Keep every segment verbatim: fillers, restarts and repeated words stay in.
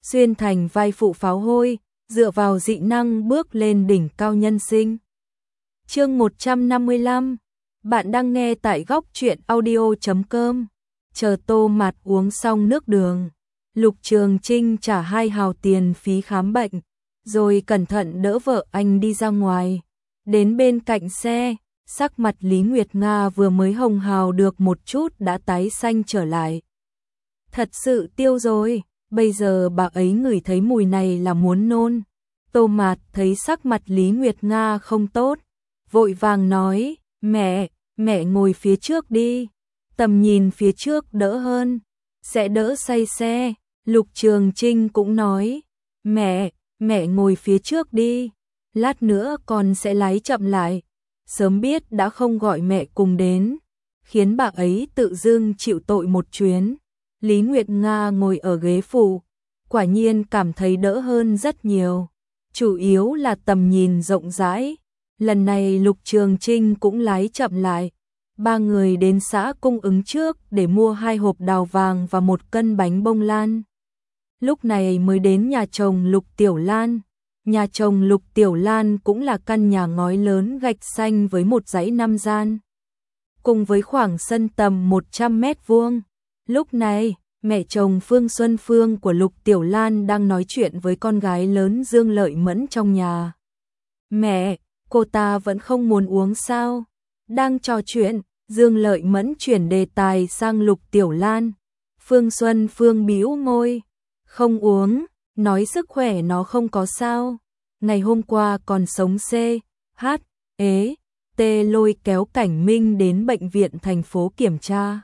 xuyên thành vai phụ pháo hôi, dựa vào dị năng bước lên đỉnh cao nhân sinh. Chương một trăm năm mươi lăm, bạn đang nghe tại góc truyện audio chấm com. Chờ Tô Mạt uống xong nước đường, Lục Trường Trinh trả hai hào tiền phí khám bệnh, rồi cẩn thận đỡ vợ anh đi ra ngoài. Đến bên cạnh xe, sắc mặt Lý Nguyệt Nga vừa mới hồng hào được một chút đã tái xanh trở lại. Thật sự tiêu rồi, bây giờ bà ấy ngửi thấy mùi này là muốn nôn. Tô Mạt thấy sắc mặt Lý Nguyệt Nga không tốt, vội vàng nói, mẹ, mẹ ngồi phía trước đi, tầm nhìn phía trước đỡ hơn, sẽ đỡ say xe. Lục Trường Trinh cũng nói, mẹ, mẹ ngồi phía trước đi, lát nữa con sẽ lái chậm lại. Sớm biết đã không gọi mẹ cùng đến, khiến bà ấy tự dưng chịu tội một chuyến. Lý Nguyệt Nga ngồi ở ghế phụ, quả nhiên cảm thấy đỡ hơn rất nhiều, chủ yếu là tầm nhìn rộng rãi. Lần này Lục Trường Trinh cũng lái chậm lại. Ba người đến xã cung ứng trước để mua hai hộp đào vàng và một cân bánh bông lan. Lúc này mới đến nhà chồng Lục Tiểu Lan. Nhà chồng Lục Tiểu Lan cũng là căn nhà ngói lớn gạch xanh với một dãy năm gian, cùng với khoảng sân tầm một trăm mét vuông. Lúc này, mẹ chồng Phương Xuân Phương của Lục Tiểu Lan đang nói chuyện với con gái lớn Dương Lợi Mẫn trong nhà. Mẹ, cô ta vẫn không muốn uống sao? Đang trò chuyện, Dương Lợi Mẫn chuyển đề tài sang Lục Tiểu Lan. Phương Xuân Phương bĩu môi, không uống, nói sức khỏe nó không có sao. Ngày hôm qua còn sống C, H, ế, T lôi kéo Cảnh Minh đến bệnh viện thành phố kiểm tra.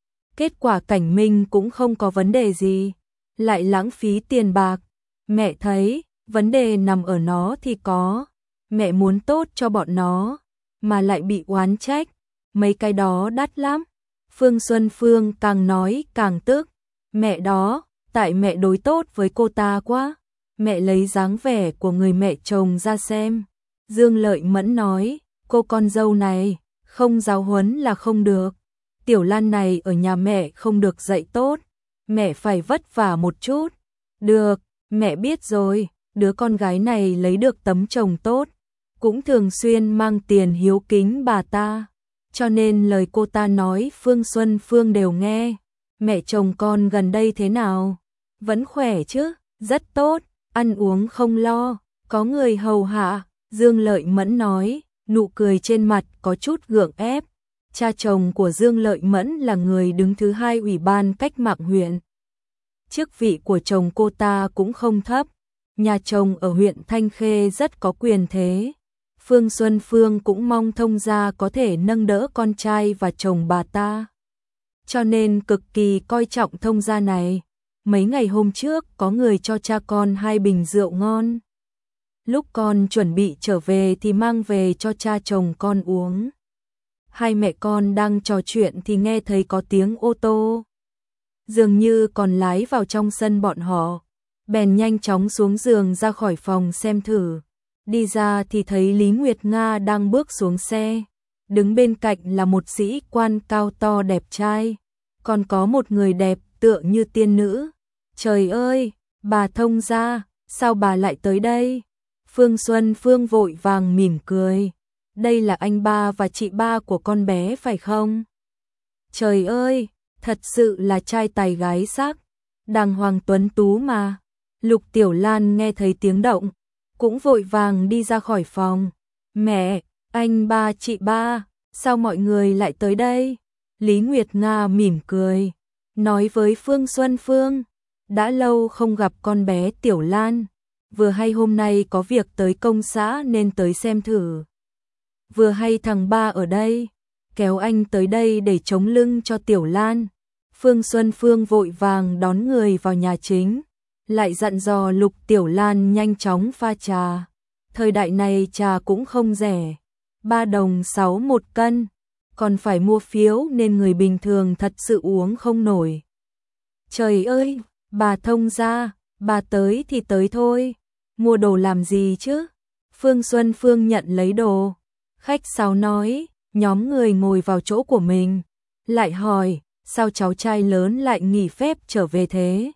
Kết quả Cảnh Minh cũng không có vấn đề gì, lại lãng phí tiền bạc. Mẹ thấy, vấn đề nằm ở nó thì có. Mẹ muốn tốt cho bọn nó, mà lại bị oán trách. Mấy cái đó đắt lắm. Phương Xuân Phương càng nói càng tức. Mẹ đó, tại mẹ đối tốt với cô ta quá. Mẹ lấy dáng vẻ của người mẹ chồng ra xem. Dương Lợi Mẫn nói, cô con dâu này, không giáo huấn là không được. Tiểu Lan này ở nhà mẹ không được dạy tốt. Mẹ phải vất vả một chút. Được, mẹ biết rồi, đứa con gái này lấy được tấm chồng tốt, cũng thường xuyên mang tiền hiếu kính bà ta. Cho nên lời cô ta nói Phương Xuân Phương đều nghe. Mẹ chồng con gần đây thế nào? Vẫn khỏe chứ? Rất tốt, ăn uống không lo, có người hầu hạ. Dương Lợi Mẫn nói, nụ cười trên mặt có chút gượng ép. Cha chồng của Dương Lợi Mẫn là người đứng thứ hai ủy ban cách mạng huyện. Chức vị của chồng cô ta cũng không thấp. Nhà chồng ở huyện Thanh Khê rất có quyền thế. Phương Xuân Phương cũng mong thông gia có thể nâng đỡ con trai và chồng bà ta, cho nên cực kỳ coi trọng thông gia này. Mấy ngày hôm trước có người cho cha con hai bình rượu ngon. Lúc con chuẩn bị trở về thì mang về cho cha chồng con uống. Hai mẹ con đang trò chuyện thì nghe thấy có tiếng ô tô, dường như còn lái vào trong sân bọn họ. Bèn nhanh chóng xuống giường ra khỏi phòng xem thử. Đi ra thì thấy Lý Nguyệt Nga đang bước xuống xe. Đứng bên cạnh là một sĩ quan cao to đẹp trai, còn có một người đẹp tựa như tiên nữ. Trời ơi, bà thông gia, sao bà lại tới đây? Phương Xuân Phương vội vàng mỉm cười. Đây là anh ba và chị ba của con bé phải không? Trời ơi, thật sự là trai tài gái sắc, đàng hoàng tuấn tú mà. Lục Tiểu Lan nghe thấy tiếng động, cũng vội vàng đi ra khỏi phòng. Mẹ, anh ba, chị ba, sao mọi người lại tới đây? Lý Nguyệt Nga mỉm cười, nói với Phương Xuân Phương, đã lâu không gặp con bé Tiểu Lan, vừa hay hôm nay có việc tới công xã nên tới xem thử. Vừa hay thằng ba ở đây, kéo anh tới đây để chống lưng cho Tiểu Lan. Phương Xuân Phương vội vàng đón người vào nhà chính, lại dặn dò Lục Tiểu Lan nhanh chóng pha trà. Thời đại này trà cũng không rẻ, ba đồng sáu một cân, còn phải mua phiếu nên người bình thường thật sự uống không nổi. Trời ơi, bà thông gia, bà tới thì tới thôi, mua đồ làm gì chứ? Phương Xuân Phương nhận lấy đồ, khách sáo nói, nhóm người ngồi vào chỗ của mình, lại hỏi, sao cháu trai lớn lại nghỉ phép trở về thế?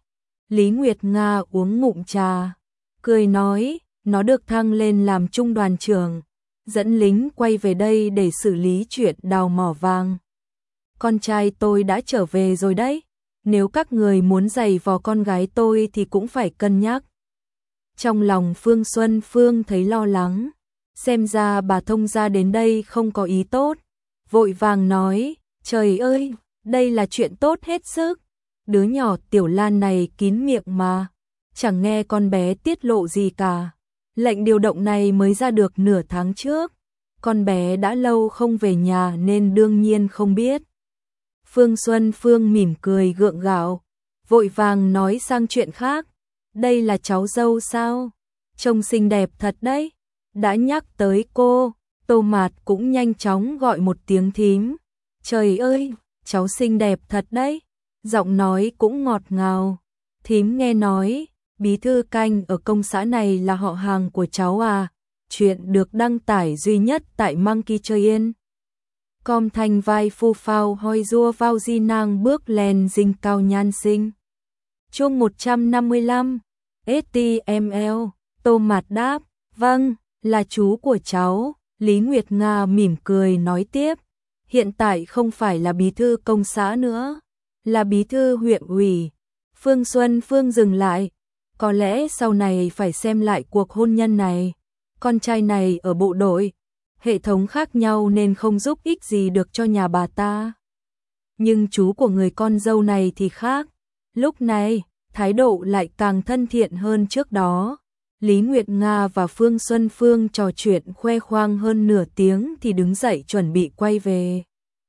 Lý Nguyệt Nga uống ngụm trà, cười nói, nó được thăng lên làm trung đoàn trưởng, dẫn lính quay về đây để xử lý chuyện đào mỏ vàng. Con trai tôi đã trở về rồi đấy, nếu các người muốn giày vò con gái tôi thì cũng phải cân nhắc. Trong lòng Phương Xuân Phương thấy lo lắng, xem ra bà thông gia đến đây không có ý tốt, vội vàng nói, trời ơi, đây là chuyện tốt hết sức, đứa nhỏ Tiểu Lan này kín miệng mà, chẳng nghe con bé tiết lộ gì cả. Lệnh điều động này mới ra được nửa tháng trước, con bé đã lâu không về nhà nên đương nhiên không biết. Phương Xuân Phương mỉm cười gượng gạo, vội vàng nói sang chuyện khác, đây là cháu dâu sao? Trông xinh đẹp thật đấy. Đã nhắc tới cô, Tô Mạt cũng nhanh chóng gọi một tiếng thím. Trời ơi, cháu xinh đẹp thật đấy. Giọng nói cũng ngọt ngào. Thím nghe nói, bí thư canh ở công xã này là họ hàng của cháu à? Chuyện được đăng tải duy nhất tại Monkey Chơi Yên. Com thanh vai phu phao hoi rua vào di nàng bước lên dinh cao nhan sinh. Chương một trăm năm mươi lăm, ét tê em lờ, Tô Mạt đáp, vâng, là chú của cháu. Lý Nguyệt Nga mỉm cười nói tiếp, hiện tại không phải là bí thư công xã nữa, là bí thư huyện ủy. Phương Xuân Phương dừng lại, có lẽ sau này phải xem lại cuộc hôn nhân này. Con trai này ở bộ đội, hệ thống khác nhau nên không giúp ích gì được cho nhà bà ta. Nhưng chú của người con dâu này thì khác, lúc này, thái độ lại càng thân thiện hơn trước đó. Lý Nguyệt Nga và Phương Xuân Phương trò chuyện khoe khoang hơn nửa tiếng thì đứng dậy chuẩn bị quay về.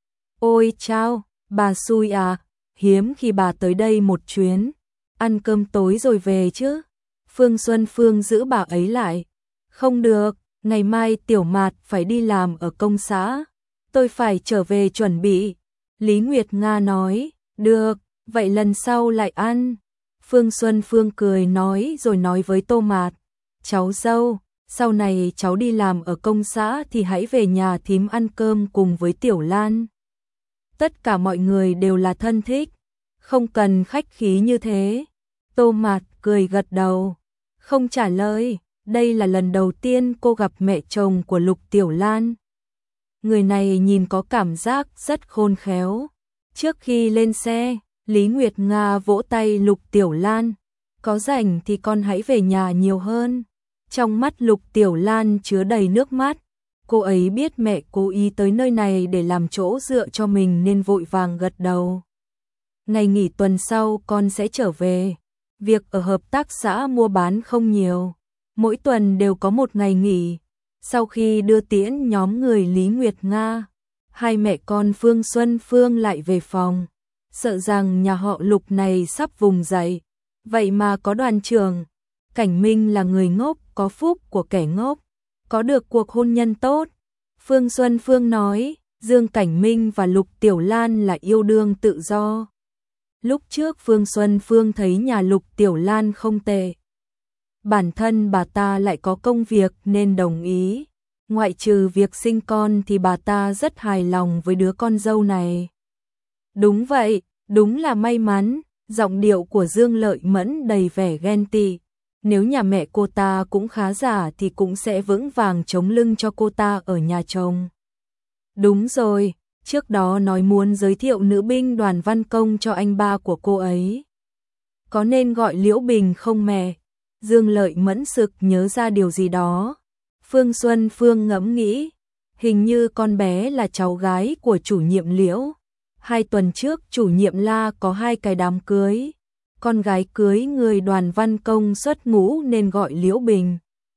Ôi chao, bà xui à, hiếm khi bà tới đây một chuyến, ăn cơm tối rồi về chứ. Phương Xuân Phương giữ bà ấy lại. Không được, ngày mai Tiểu Mạt phải đi làm ở công xã, tôi phải trở về chuẩn bị. Lý Nguyệt Nga nói, được, vậy lần sau lại ăn. Phương Xuân Phương cười nói rồi nói với Tô Mạt, cháu dâu, sau này cháu đi làm ở công xã thì hãy về nhà thím ăn cơm cùng với Tiểu Lan. Tất cả mọi người đều là thân thích, không cần khách khí như thế. Tô Mạt cười gật đầu, không trả lời. Đây là lần đầu tiên cô gặp mẹ chồng của Lục Tiểu Lan. Người này nhìn có cảm giác rất khôn khéo. Trước khi lên xe, Lý Nguyệt Nga vỗ tay Lục Tiểu Lan. Có rảnh thì con hãy về nhà nhiều hơn. Trong mắt Lục Tiểu Lan chứa đầy nước mắt. Cô ấy biết mẹ cố ý tới nơi này để làm chỗ dựa cho mình nên vội vàng gật đầu. Ngày nghỉ tuần sau con sẽ trở về. Việc ở hợp tác xã mua bán không nhiều. Mỗi tuần đều có một ngày nghỉ. Sau khi đưa tiễn nhóm người Lý Nguyệt Nga, hai mẹ con Phương Xuân Phương lại về phòng. Sợ rằng nhà họ Lục này sắp vùng dậy. Vậy mà có đoàn trưởng. Cảnh Minh là người ngốc, có phúc của kẻ ngốc. Có được cuộc hôn nhân tốt. Phương Xuân Phương nói, Dương Cảnh Minh và Lục Tiểu Lan là yêu đương tự do. Lúc trước Phương Xuân Phương thấy nhà Lục Tiểu Lan không tệ. Bản thân bà ta lại có công việc nên đồng ý. Ngoại trừ việc sinh con thì bà ta rất hài lòng với đứa con dâu này. Đúng vậy, đúng là may mắn. Giọng điệu của Dương Lợi Mẫn đầy vẻ ghen tị. Nếu nhà mẹ cô ta cũng khá giả thì cũng sẽ vững vàng chống lưng cho cô ta ở nhà chồng. Đúng rồi, trước đó nói muốn giới thiệu nữ binh Đoàn Văn Công cho anh ba của cô ấy. Có nên gọi Liễu Bình không mẹ? Dương Lợi Mẫn sực nhớ ra điều gì đó. Phương Xuân Phương ngẫm nghĩ, hình như con bé là cháu gái của chủ nhiệm Liễu. Hai tuần trước chủ nhiệm La có hai cái đám cưới. Con gái cưới người Đoàn Văn Công xuất ngũ nên gọi Liễu Bình.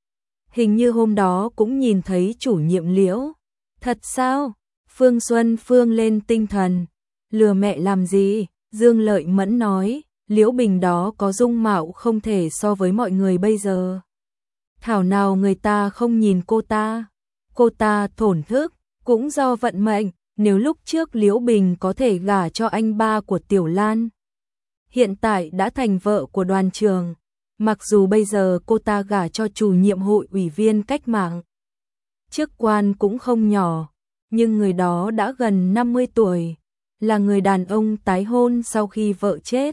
Hình như hôm đó cũng nhìn thấy chủ nhiệm Liễu. Thật sao? Phương Xuân Phương lên tinh thần. Lừa mẹ làm gì? Dương Lợi Mẫn nói, Liễu Bình đó có dung mạo không thể so với mọi người bây giờ. Thảo nào người ta không nhìn cô ta. Cô ta thổn thức, cũng do vận mệnh, nếu lúc trước Liễu Bình có thể gả cho anh ba của Tiểu Lan. Hiện tại đã thành vợ của đoàn trường, mặc dù bây giờ cô ta gả cho chủ nhiệm hội ủy viên cách mạng. Chức quan cũng không nhỏ, nhưng người đó đã gần năm mươi tuổi, là người đàn ông tái hôn sau khi vợ chết.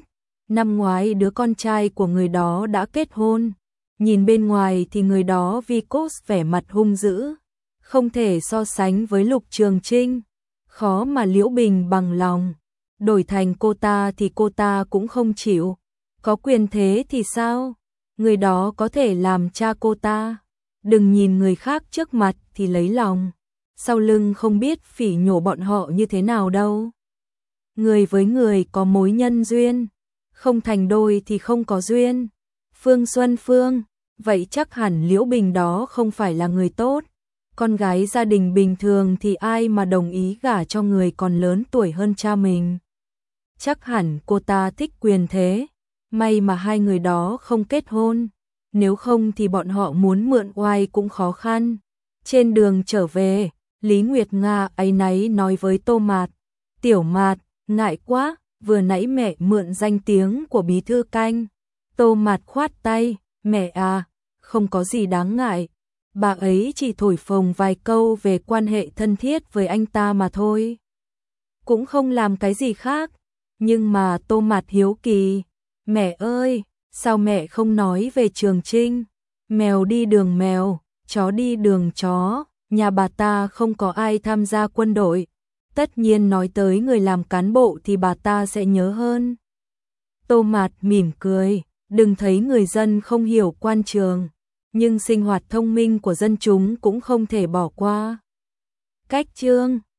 Năm ngoái đứa con trai của người đó đã kết hôn. Nhìn bên ngoài thì người đó Vicos vẻ mặt hung dữ, không thể so sánh với Lục Trường Trinh. Khó mà Liễu Bình bằng lòng. Đổi thành cô ta thì cô ta cũng không chịu. Có quyền thế thì sao? Người đó có thể làm cha cô ta. Đừng nhìn người khác trước mặt thì lấy lòng, sau lưng không biết phỉ nhổ bọn họ như thế nào đâu. Người với người có mối nhân duyên, không thành đôi thì không có duyên. Phương Xuân Phương, vậy chắc hẳn Liễu Bình đó không phải là người tốt. Con gái gia đình bình thường thì ai mà đồng ý gả cho người còn lớn tuổi hơn cha mình. Chắc hẳn cô ta thích quyền thế. May mà hai người đó không kết hôn, nếu không thì bọn họ muốn mượn oai cũng khó khăn. Trên đường trở về, Lý Nguyệt Nga áy náy nói với Tô Mạt, Tiểu Mạt, ngại quá, vừa nãy mẹ mượn danh tiếng của bí thư canh. Tô Mạt khoát tay, mẹ à, không có gì đáng ngại. Bà ấy chỉ thổi phồng vài câu về quan hệ thân thiết với anh ta mà thôi. Cũng không làm cái gì khác. Nhưng mà Tô Mạt hiếu kỳ, mẹ ơi, sao mẹ không nói về Trường Trinh? Mèo đi đường mèo, chó đi đường chó, nhà bà ta không có ai tham gia quân đội. Tất nhiên nói tới người làm cán bộ thì bà ta sẽ nhớ hơn. Tô Mạt mỉm cười, đừng thấy người dân không hiểu quan trường, nhưng sinh hoạt thông minh của dân chúng cũng không thể bỏ qua. Cách chương